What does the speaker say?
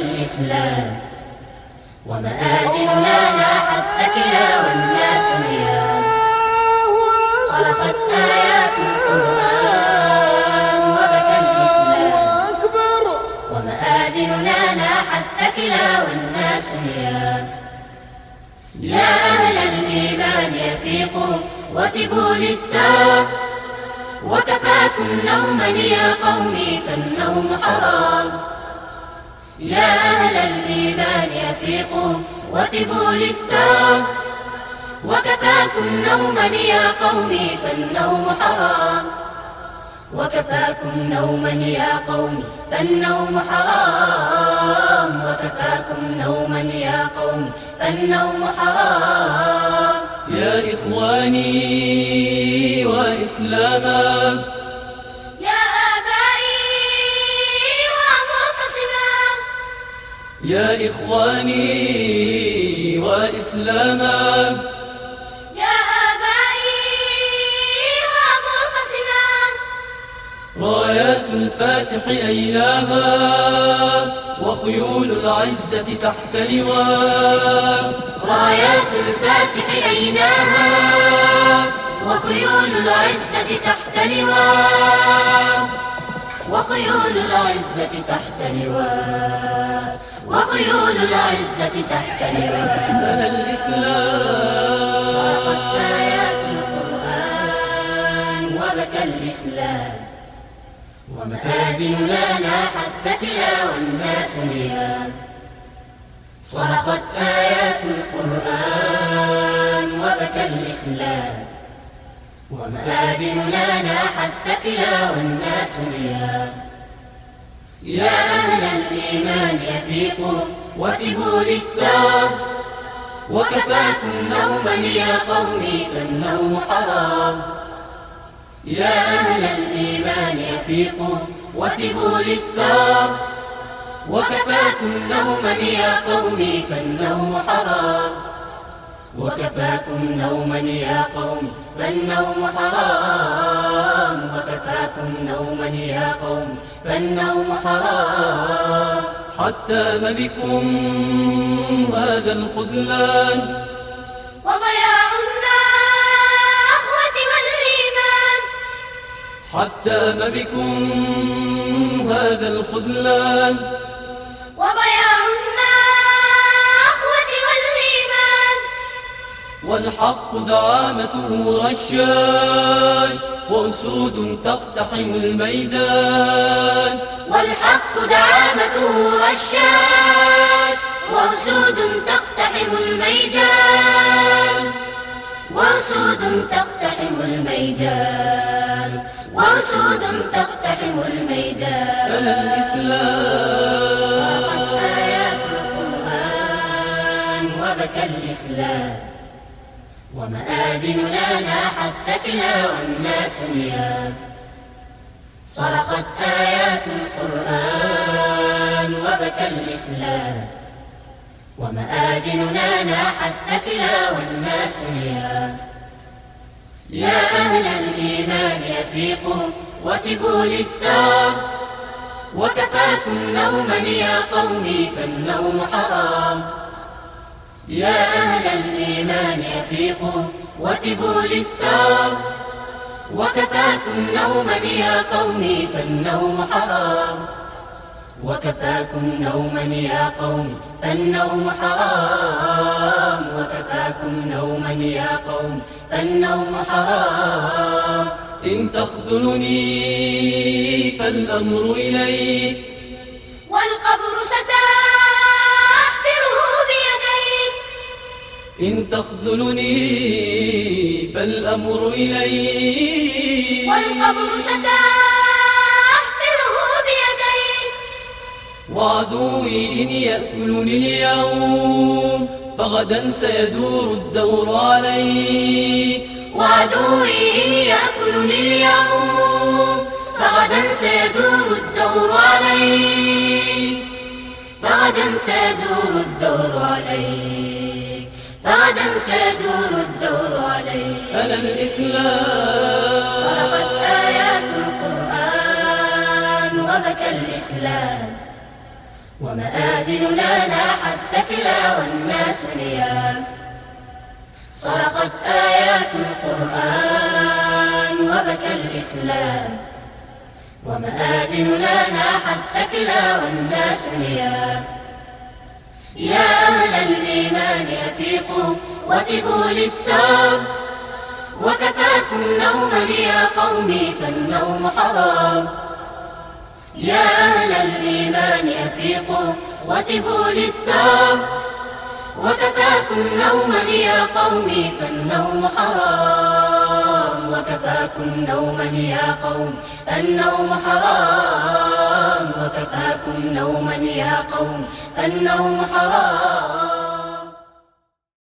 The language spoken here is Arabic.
الإسلام. ومآذننا ناحت ثكلا والناس نيام، صرخت آيات القرآن وبكى الإسلام. ومآذننا ناحت ثكلا والناس نيام. يا أهل الإيمان يفيقوا وثبوا للثار، وكفاكم نوما يا قومي فالنوم حرام. يا أهل الإيمان يفيقوا وثبوا للثار، وكفاكم نوما يا قومي فالنوم حرام. وكفاكم نوما يا قومي فالنوم حرام. وكفاكم نوما يا قومي فالنوم حرام. يا إخواني وإسلاما، يا آبائي ومعتصما، يا إخواني وإسلاما، يا آبائي ومعتصما. رايات الفاتح أيناها وخيول العزة تحت لواء. رايات الفاتح أيناها وخيول العزة تحت لواء. وخيول العزة تحت لواء. وخيول العزة تحت لواء. لنا الإسلام، صرخت آيات القرآن وبكى الإسلام. ومآذننا ناحت ثكلا والناس نيام، صرخت آيات القرآن وبكى الإسلام. ومآذننا ناحت ثكلا والناس نيام. يا أهل الإيمان يفيقوا وثبوا للثار، وكفاكم نوما يا قومي فالنوم حرام. يا أهل الإيمان يفيقوا وثبوا للثار، وكفاكم نوما يا قومي فالنوم حرام. وكفاكم نوما يا قومي فالنوم حرام. وكفاكم نوما يا قومي فالنوم حرام. حتى ما بكم هذا الخذلان وضياع النخوة والإيمان. حتى ما بكم هذا الخذلان وضياع النخوة والإيمان. والحق دعامته رشاش وأسود تقتحم الميدان. والحق دعامته رشاش وأسود تقتحم الميدان. وأسود تقتحم الميدان. وأسود تقتحم الميدان. لنا الإسلام، صرخت آيات القرآن وبكى الإسلام. ومآذننا ناحت ثكلا والناس نيام، صرخت آيات القرآن وبكى الإسلام. ومآذننا ناحت ثكلا والناس نيام. يا أهل الإيمان يفيقوا وثبوا للثار، وكفاكم نوما يا قومي فالنوم حرام. يا أهل الإيمان يفيقوا وثبوا للثار، وكفاكم نوما يا قومي فالنوم حرام. وكفاكم نوما يا قومي فالنوم حرام. وكفاكم نوما يا قومي فالنوم حرام. إن تخذلني فالأمر إليك، والقبر ستحفره بيديك. إن تخذلني فالأمر إليك، والقبر ستحفره بيديك. وعدوي إن يأكلني اليوم فغدا سيدور الدور عليك. وعدوي إن يأكلني اليوم فغدا سيدور الدور عليك. فغدا سيدور الدور عليك. فغدا سيدور الدور عليك. أنا الإسلام، صرخت آيات القرآن وبكى الإسلام. ومآذننا لاحت ثكلا والناس نيام. صرخت آيات القرآن وبكى الإسلام، ومآذننا لاحت ثكلا والناس نيام. يا أهل الإيمان أفيقوا وثبوا للثوب، وكفاكم نوما يا قومي فالنوم حرام. يا أهل الإيمان أفيقوا وثبوا للثوب، وكفاكم نوما يا قومي فالنوم حرام. وكفاكم نوما يا قوم فالنوم حرام. وكفاكم نوما يا قوم فالنوم حرام.